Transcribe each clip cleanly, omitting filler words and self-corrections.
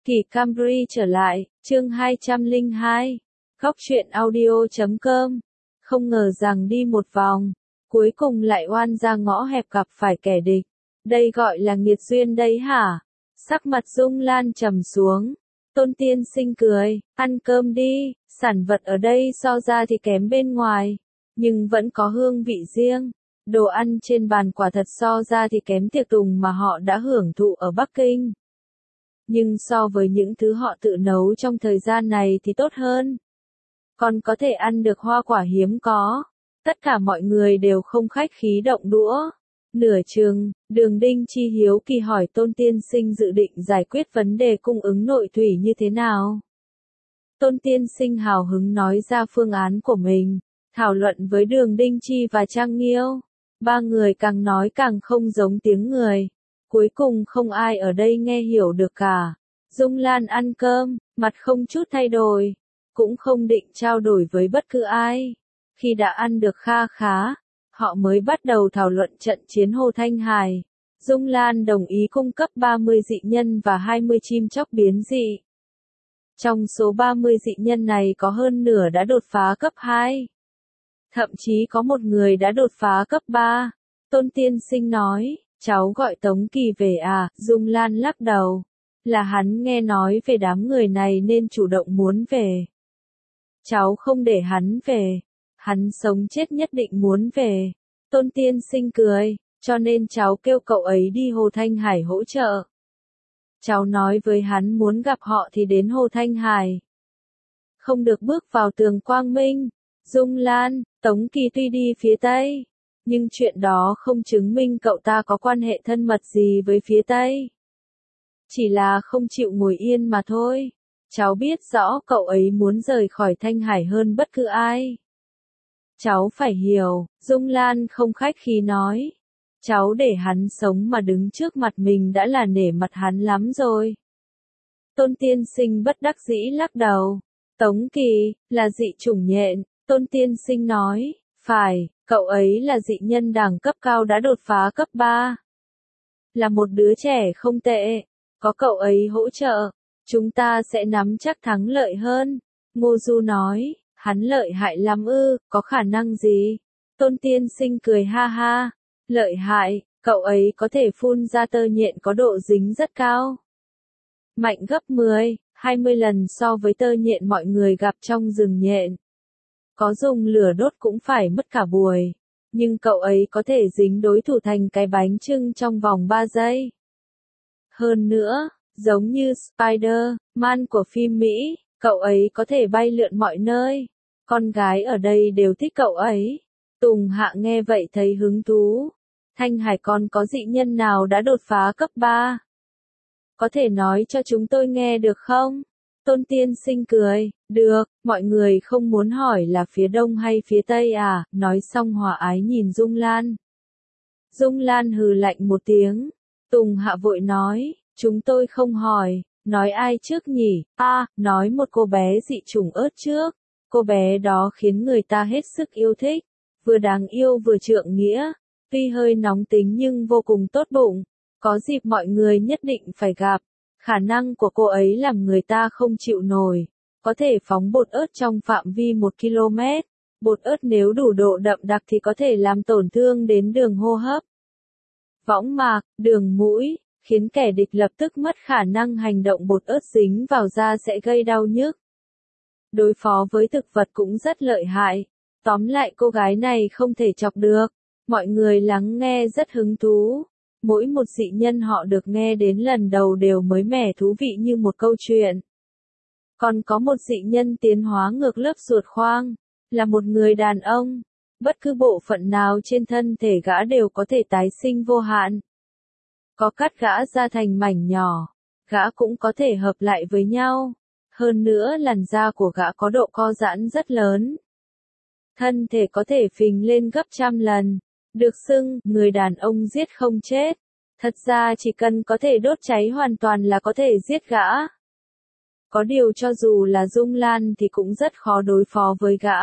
Kỳ Camry trở lại, chương 202. Góc truyện audio.com. Không ngờ rằng đi một vòng, cuối cùng lại oan ra ngõ hẹp gặp phải kẻ địch. Đây gọi là nghiệt duyên đấy hả? Sắc mặt Dung Lan trầm xuống. Tôn tiên sinh cười, ăn cơm đi, sản vật ở đây so ra thì kém bên ngoài, nhưng vẫn có hương vị riêng. Đồ ăn trên bàn quả thật so ra thì kém tiệc tùng mà họ đã hưởng thụ ở Bắc Kinh. Nhưng so với những thứ họ tự nấu trong thời gian này thì tốt hơn. Còn có thể ăn được hoa quả hiếm có. Tất cả mọi người đều không khách khí động đũa. Nửa chừng, Đường Đinh Chi hiếu kỳ hỏi Tôn tiên sinh dự định giải quyết vấn đề cung ứng nội thủy như thế nào. Tôn tiên sinh hào hứng nói ra phương án của mình, thảo luận với Đường Đinh Chi và Trang Nghiêu. Ba người càng nói càng không giống tiếng người. Cuối cùng không ai ở đây nghe hiểu được cả. Dung Lan ăn cơm, mặt không chút thay đổi, cũng không định trao đổi với bất cứ ai. Khi đã ăn được kha khá, họ mới bắt đầu thảo luận trận chiến Hồ Thanh Hải. Dung Lan đồng ý cung cấp 30 dị nhân và 20 chim chóc biến dị. Trong số 30 dị nhân này có hơn nửa đã đột phá cấp 2. Thậm chí có một người đã đột phá cấp 3. Tôn tiên sinh nói, cháu gọi Tống Kỳ về à? Dung Lan lắc đầu. Là hắn nghe nói về đám người này nên chủ động muốn về. Cháu không để hắn về. Hắn sống chết nhất định muốn về. Tôn tiên sinh cười, cho nên cháu kêu cậu ấy đi Hồ Thanh Hải hỗ trợ. Cháu nói với hắn muốn gặp họ thì đến Hồ Thanh Hải. Không được bước vào tường quang minh. Dung Lan, Tống Kỳ tuy đi phía Tây, nhưng chuyện đó không chứng minh cậu ta có quan hệ thân mật gì với phía Tây. Chỉ là không chịu ngồi yên mà thôi. Cháu biết rõ cậu ấy muốn rời khỏi Thanh Hải hơn bất cứ ai. Cháu phải hiểu, Dung Lan không khách khí nói. Cháu để hắn sống mà đứng trước mặt mình đã là nể mặt hắn lắm rồi. Tôn tiên sinh bất đắc dĩ lắc đầu. Tống Kỳ, là dị chủng nhện, Tôn tiên sinh nói, phải, cậu ấy là dị nhân đẳng cấp cao đã đột phá cấp 3. Là một đứa trẻ không tệ, có cậu ấy hỗ trợ, chúng ta sẽ nắm chắc thắng lợi hơn. Ngô Du nói, hắn lợi hại lắm ư, có khả năng gì? Tôn tiên sinh cười ha ha, lợi hại, cậu ấy có thể phun ra tơ nhện có độ dính rất cao. Mạnh gấp 10, 20 lần so với tơ nhện mọi người gặp trong rừng nhện. Có dùng lửa đốt cũng phải mất cả buổi. Nhưng cậu ấy có thể dính đối thủ thành cái bánh chưng trong vòng 3 giây. Hơn nữa, giống như Spider-Man của phim Mỹ, cậu ấy có thể bay lượn mọi nơi. Con gái ở đây đều thích cậu ấy. Tùng Hạ nghe vậy thấy hứng thú. Thanh Hải còn có dị nhân nào đã đột phá cấp 3? Có thể nói cho chúng tôi nghe được không? Tôn tiên sinh cười, được, mọi người không muốn hỏi là phía đông hay phía tây à, nói xong hòa ái nhìn Dung Lan. Dung Lan hừ lạnh một tiếng. Tùng Hạ vội nói, chúng tôi không hỏi, nói ai trước nhỉ? Nói một cô bé dị chủng ớt trước. Cô bé đó khiến người ta hết sức yêu thích, vừa đáng yêu vừa trượng nghĩa, tuy hơi nóng tính nhưng vô cùng tốt bụng, có dịp mọi người nhất định phải gặp. Khả năng của cô ấy làm người ta không chịu nổi, có thể phóng bột ớt trong phạm vi 1 km, bột ớt nếu đủ độ đậm đặc thì có thể làm tổn thương đến đường hô hấp, võng mạc, đường mũi, khiến kẻ địch lập tức mất khả năng hành động. Bột ớt dính vào da sẽ gây đau nhức. Đối phó với thực vật cũng rất lợi hại. Tóm lại cô gái này không thể chọc được. Mọi người lắng nghe rất hứng thú. Mỗi một dị nhân họ được nghe đến lần đầu đều mới mẻ thú vị như một câu chuyện. Còn có một dị nhân tiến hóa ngược lớp ruột khoang, là một người đàn ông. Bất cứ bộ phận nào trên thân thể gã đều có thể tái sinh vô hạn. Có cắt gã ra thành mảnh nhỏ, gã cũng có thể hợp lại với nhau. Hơn nữa làn da của gã có độ co giãn rất lớn. Thân thể có thể phình lên gấp 100 lần. Được xưng, người đàn ông giết không chết. Thật ra chỉ cần có thể đốt cháy hoàn toàn là có thể giết gã. Có điều cho dù là Dung Lan thì cũng rất khó đối phó với gã.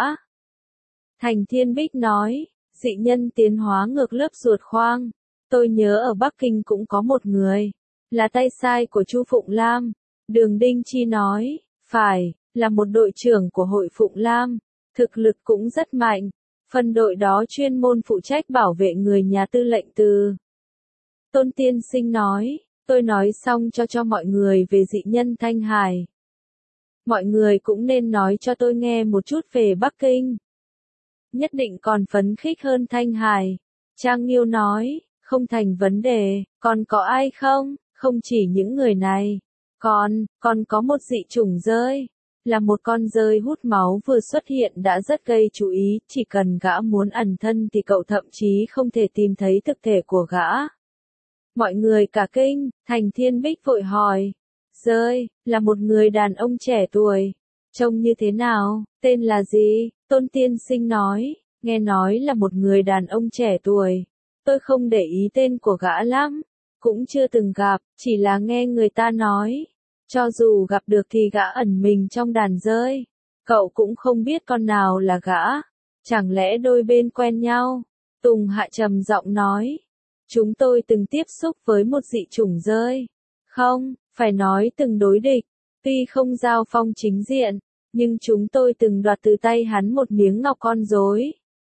Thành Thiên Bích nói, dị nhân tiến hóa ngược lớp ruột khoang. Tôi nhớ ở Bắc Kinh cũng có một người, là tay sai của Chu Phụng Lam. Đường Đinh Chi nói, phải, là một đội trưởng của hội Phụng Lam, thực lực cũng rất mạnh. Phần đội đó chuyên môn phụ trách bảo vệ người nhà tư lệnh Từ. Tôn tiên sinh nói, tôi nói xong cho mọi người về dị nhân Thanh Hải. Mọi người cũng nên nói cho tôi nghe một chút về Bắc Kinh. Nhất định còn phấn khích hơn Thanh Hải. Trang Nghiêu nói, không thành vấn đề, còn có ai không? Không chỉ những người này. Còn có một dị chủng dơi. Là một con dơi hút máu vừa xuất hiện đã rất gây chú ý, chỉ cần gã muốn ẩn thân thì cậu thậm chí không thể tìm thấy thực thể của gã. Mọi người cả kinh, Thành Thiên Bích vội hỏi. Dơi, là một người đàn ông trẻ tuổi. Trông như thế nào, tên là gì? Tôn tiên sinh nói, nghe nói là một người đàn ông trẻ tuổi. Tôi không để ý tên của gã lắm, cũng chưa từng gặp, chỉ là nghe người ta nói. Cho dù gặp được thì gã ẩn mình trong đàn dơi. Cậu cũng không biết con nào là gã. Chẳng lẽ đôi bên quen nhau? Tùng Hạ trầm giọng nói. Chúng tôi từng tiếp xúc với một dị chủng dơi. Không, phải nói từng đối địch. Tuy không giao phong chính diện, nhưng chúng tôi từng đoạt từ tay hắn một miếng ngọc con rối.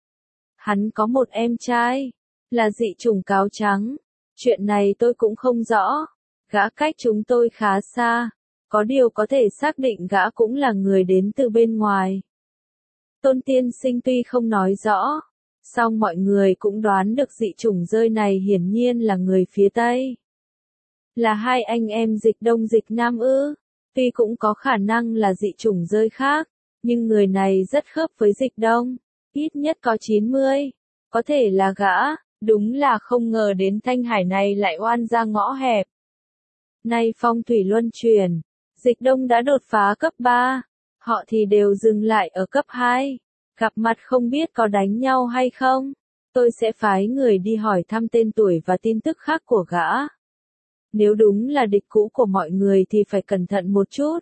Hắn có một em trai, là dị chủng cáo trắng. Chuyện này tôi cũng không rõ. Gã cách chúng tôi khá xa. Có điều có thể xác định gã cũng là người đến từ bên ngoài. Tôn tiên sinh tuy không nói rõ, song mọi người cũng đoán được dị chủng dơi này hiển nhiên là người phía Tây. Là hai anh em dịch Đông dịch Nam ư? Tuy cũng có khả năng là dị chủng dơi khác, nhưng người này rất khớp với dịch Đông, ít nhất có 90. Có thể là gã, đúng là không ngờ đến Thanh Hải này lại oan ra ngõ hẹp. Nay phong thủy luân chuyển, dịch Đông đã đột phá cấp 3, họ thì đều dừng lại ở cấp 2. Gặp mặt không biết có đánh nhau hay không, tôi sẽ phái người đi hỏi thăm tên tuổi và tin tức khác của gã. Nếu đúng là địch cũ của mọi người thì phải cẩn thận một chút.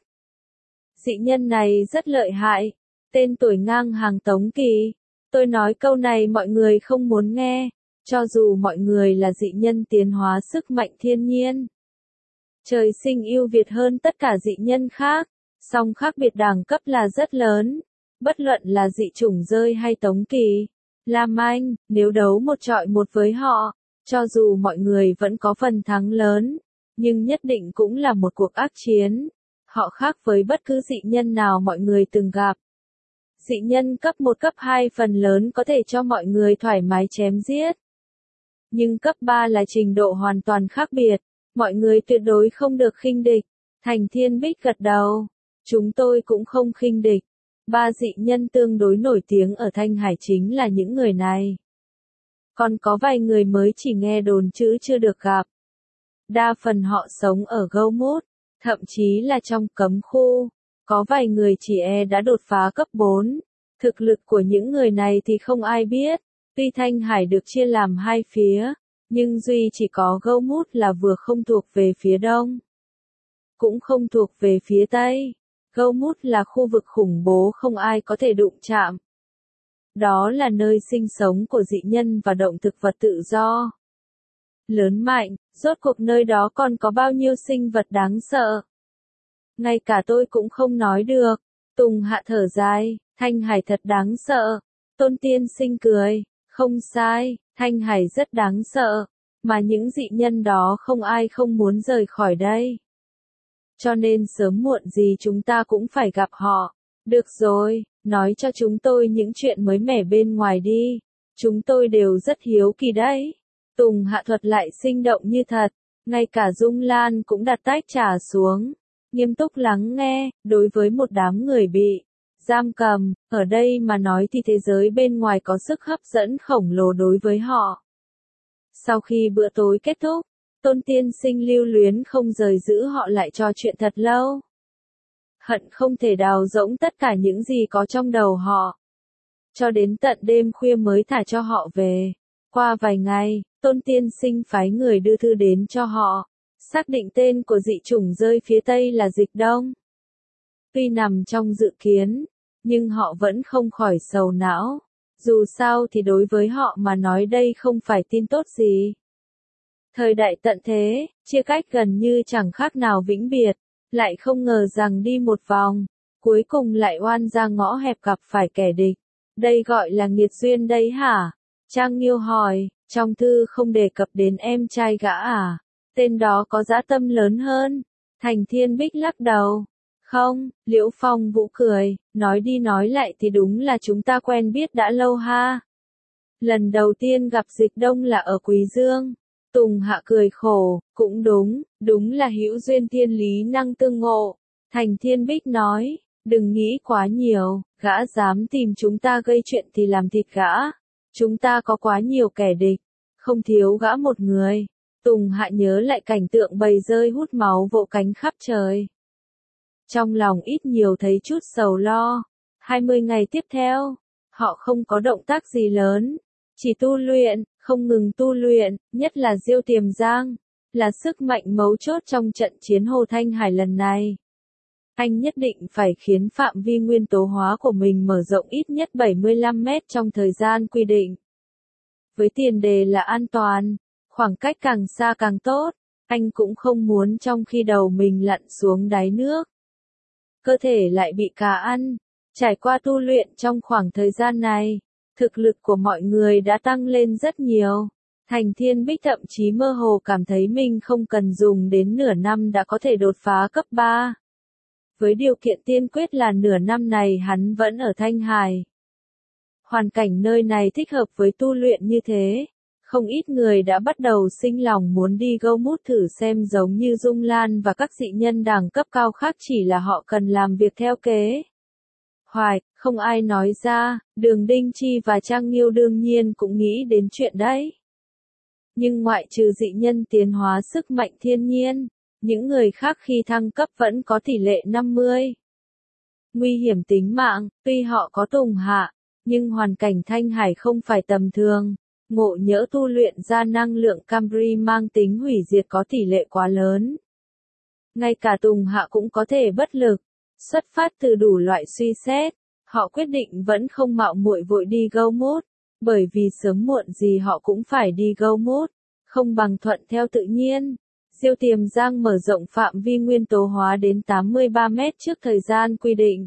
Dị nhân này rất lợi hại, tên tuổi ngang hàng Tống Kỳ. Tôi nói câu này mọi người không muốn nghe, cho dù mọi người là dị nhân tiến hóa sức mạnh thiên nhiên. Trời sinh ưu việt hơn tất cả dị nhân khác, song khác biệt đẳng cấp là rất lớn. Bất luận là dị chủng dơi hay Tống Kỳ, Lam Anh, nếu đấu một trọi một với họ, cho dù mọi người vẫn có phần thắng lớn, nhưng nhất định cũng là một cuộc ác chiến. Họ khác với bất cứ dị nhân nào mọi người từng gặp. Dị nhân cấp 1 cấp 2 phần lớn có thể cho mọi người thoải mái chém giết. Nhưng cấp 3 là trình độ hoàn toàn khác biệt, mọi người tuyệt đối không được khinh địch. Thành Thiên Bích gật đầu. Chúng tôi cũng không khinh địch. 3 dị nhân tương đối nổi tiếng ở Thanh Hải chính là những người này. Còn có vài người mới chỉ nghe đồn chứ chưa được gặp. Đa phần họ sống ở Gâu Mút, thậm chí là trong cấm khu. Có vài người chỉ đã đột phá cấp 4. Thực lực của những người này thì không ai biết. Tuy Thanh Hải được chia làm hai phía, nhưng duy chỉ có Gâu Mút là vừa không thuộc về phía đông, cũng không thuộc về phía tây. Gâu Mút là khu vực khủng bố không ai có thể đụng chạm. Đó là nơi sinh sống của dị nhân và động thực vật tự do. Lớn mạnh, rốt cuộc nơi đó còn có bao nhiêu sinh vật đáng sợ. Ngay cả tôi cũng không nói được. Tùng Hạ thở dài, Thanh Hải thật đáng sợ. Tôn tiên sinh cười, không sai, Thanh Hải rất đáng sợ. Mà những dị nhân đó không ai không muốn rời khỏi đây. Cho nên sớm muộn gì chúng ta cũng phải gặp họ. Được rồi, nói cho chúng tôi những chuyện mới mẻ bên ngoài đi. Chúng tôi đều rất hiếu kỳ đấy. Tùng Hạ thuật lại sinh động như thật. Ngay cả Dung Lan cũng đặt tách trà xuống. Nghiêm túc lắng nghe, đối với một đám người bị giam cầm, ở đây mà nói thì thế giới bên ngoài có sức hấp dẫn khổng lồ đối với họ. Sau khi bữa tối kết thúc, Tôn tiên sinh lưu luyến không rời giữ họ lại trò chuyện thật lâu. Hận không thể đào rỗng tất cả những gì có trong đầu họ. Cho đến tận đêm khuya mới thả cho họ về. Qua vài ngày, Tôn tiên sinh phái người đưa thư đến cho họ. Xác định tên của dị chủng rơi phía Tây là dịch Đông. Tuy nằm trong dự kiến, nhưng họ vẫn không khỏi sầu não. Dù sao thì đối với họ mà nói đây không phải tin tốt gì. Thời đại tận thế, chia cách gần như chẳng khác nào vĩnh biệt. Lại không ngờ rằng đi một vòng, cuối cùng lại oan ra ngõ hẹp gặp phải kẻ địch. Đây gọi là nghiệt duyên đấy hả? Trang Nghiêu hỏi, trong thư không đề cập đến em trai gã à? Tên đó có dã tâm lớn hơn. Thành Thiên Bích lắc đầu. Không, Liễu Phong Vũ cười, nói đi nói lại thì đúng là chúng ta quen biết đã lâu ha. Lần đầu tiên gặp Dịch Đông là ở Quý Dương. Tùng Hạ cười khổ, cũng đúng, đúng là hữu duyên thiên lý năng tương ngộ. Thành Thiên Bích nói, đừng nghĩ quá nhiều, gã dám tìm chúng ta gây chuyện thì làm thịt gã. Chúng ta có quá nhiều kẻ địch, không thiếu gã một người. Tùng Hạ nhớ lại cảnh tượng bầy rơi hút máu vỗ cánh khắp trời. Trong lòng ít nhiều thấy chút sầu lo. 20 ngày tiếp theo, họ không có động tác gì lớn, chỉ tu luyện, không ngừng tu luyện, nhất là Diêu Tiềm Giang, là sức mạnh mấu chốt trong trận chiến Hồ Thanh Hải lần này. Anh nhất định phải khiến phạm vi nguyên tố hóa của mình mở rộng ít nhất 75 mét trong thời gian quy định. Với tiền đề là an toàn, khoảng cách càng xa càng tốt, anh cũng không muốn trong khi đầu mình lặn xuống đáy nước. Cơ thể lại bị cá ăn. Trải qua tu luyện trong khoảng thời gian này, thực lực của mọi người đã tăng lên rất nhiều. Thành Thiên Bích thậm chí mơ hồ cảm thấy mình không cần dùng đến nửa năm đã có thể đột phá cấp 3. Với điều kiện tiên quyết là nửa năm này hắn vẫn ở Thanh Hải. Hoàn cảnh nơi này thích hợp với tu luyện như thế. Không ít người đã bắt đầu sinh lòng muốn đi Gâu Mút thử xem, giống như Dung Lan và các dị nhân đẳng cấp cao khác, chỉ là họ cần làm việc theo kế hoạch, không ai nói ra. Đường Đinh Chi và Trang Nghiêu đương nhiên cũng nghĩ đến chuyện đấy. Nhưng ngoại trừ dị nhân tiến hóa sức mạnh thiên nhiên, những người khác khi thăng cấp vẫn có tỷ lệ 50. Nguy hiểm tính mạng, tuy họ có Tùng Hạ, nhưng hoàn cảnh Thanh Hải không phải tầm thường. Ngộ nhỡ tu luyện ra năng lượng Cambri mang tính hủy diệt có tỷ lệ quá lớn. Ngay cả Tùng Hạ cũng có thể bất lực. Xuất phát từ đủ loại suy xét, họ quyết định vẫn không mạo muội vội đi Gâu Mút, bởi vì sớm muộn gì họ cũng phải đi Gâu Mút, không bằng thuận theo tự nhiên. Diêu Tiềm Giang mở rộng phạm vi nguyên tố hóa đến 83 mét trước thời gian quy định.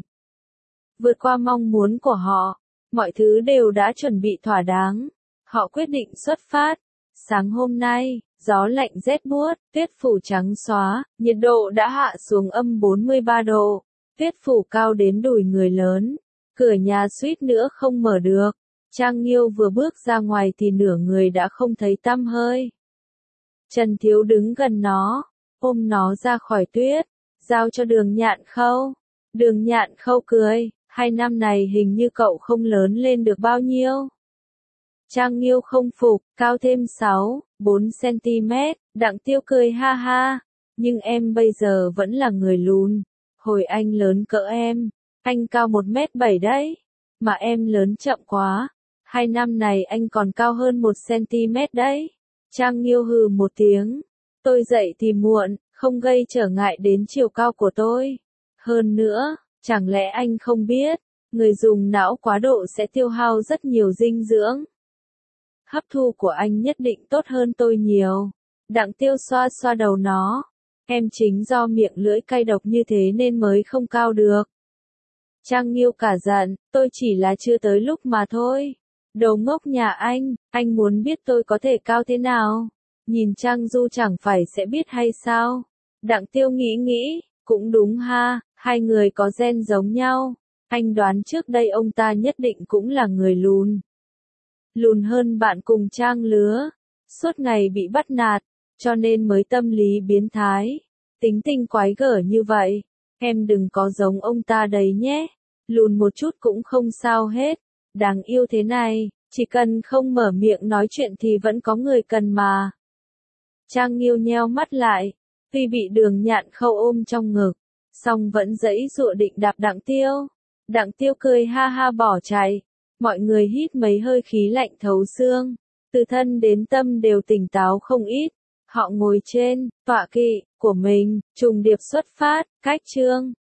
Vượt qua mong muốn của họ, mọi thứ đều đã chuẩn bị thỏa đáng. Họ quyết định xuất phát. Sáng hôm nay, gió lạnh rét buốt, tuyết phủ trắng xóa, nhiệt độ đã hạ xuống âm 43 độ. Tuyết phủ cao đến đùi người lớn. Cửa nhà suýt nữa không mở được. Trang Nghiêu vừa bước ra ngoài thì nửa người đã không thấy tăm hơi. Trần Thiếu đứng gần nó, ôm nó ra khỏi tuyết, giao cho Đường Nhạn Khâu. Đường Nhạn Khâu cười, 2 năm này hình như cậu không lớn lên được bao nhiêu. Trang Nghiêu không phục, cao thêm 4 cm, Đặng Tiêu cười ha ha, nhưng em bây giờ vẫn là người lùn. Hồi anh lớn cỡ em, anh cao 1m7 đấy, mà em lớn chậm quá. 2 năm này anh còn cao hơn 1 cm đấy. Trang Nghiêu hừ một tiếng, tôi dậy thì muộn, không gây trở ngại đến chiều cao của tôi. Hơn nữa, chẳng lẽ anh không biết, người dùng não quá độ sẽ tiêu hao rất nhiều dinh dưỡng. Hấp thu của anh nhất định tốt hơn tôi nhiều. Đặng Tiêu xoa xoa đầu nó. Em chính do miệng lưỡi cay độc như thế nên mới không cao được. Trang Nghiêu cả giận, tôi chỉ là chưa tới lúc mà thôi. Đồ ngốc nhà anh muốn biết tôi có thể cao thế nào? Nhìn Trang Du chẳng phải sẽ biết hay sao? Đặng Tiêu nghĩ, cũng đúng ha, hai người có gen giống nhau. Anh đoán trước đây ông ta nhất định cũng là người lùn. Lùn hơn bạn cùng trang lứa, suốt ngày bị bắt nạt, cho nên mới tâm lý biến thái, tính tình quái gở như vậy. Em đừng có giống ông ta đấy nhé, lùn một chút cũng không sao hết, đáng yêu thế này, chỉ cần không mở miệng nói chuyện thì vẫn có người cần mà. Trang Nghiêu nheo mắt lại, tuy bị Đường Nhạn Khâu ôm trong ngực, song vẫn giãy giụa định đạp Đặng Tiêu. Đặng Tiêu cười ha ha bỏ chạy. Mọi người hít mấy hơi khí lạnh thấu xương, từ thân đến tâm đều tỉnh táo không ít. Họ ngồi trên tọa kỵ của mình, trùng điệp xuất phát, cách chương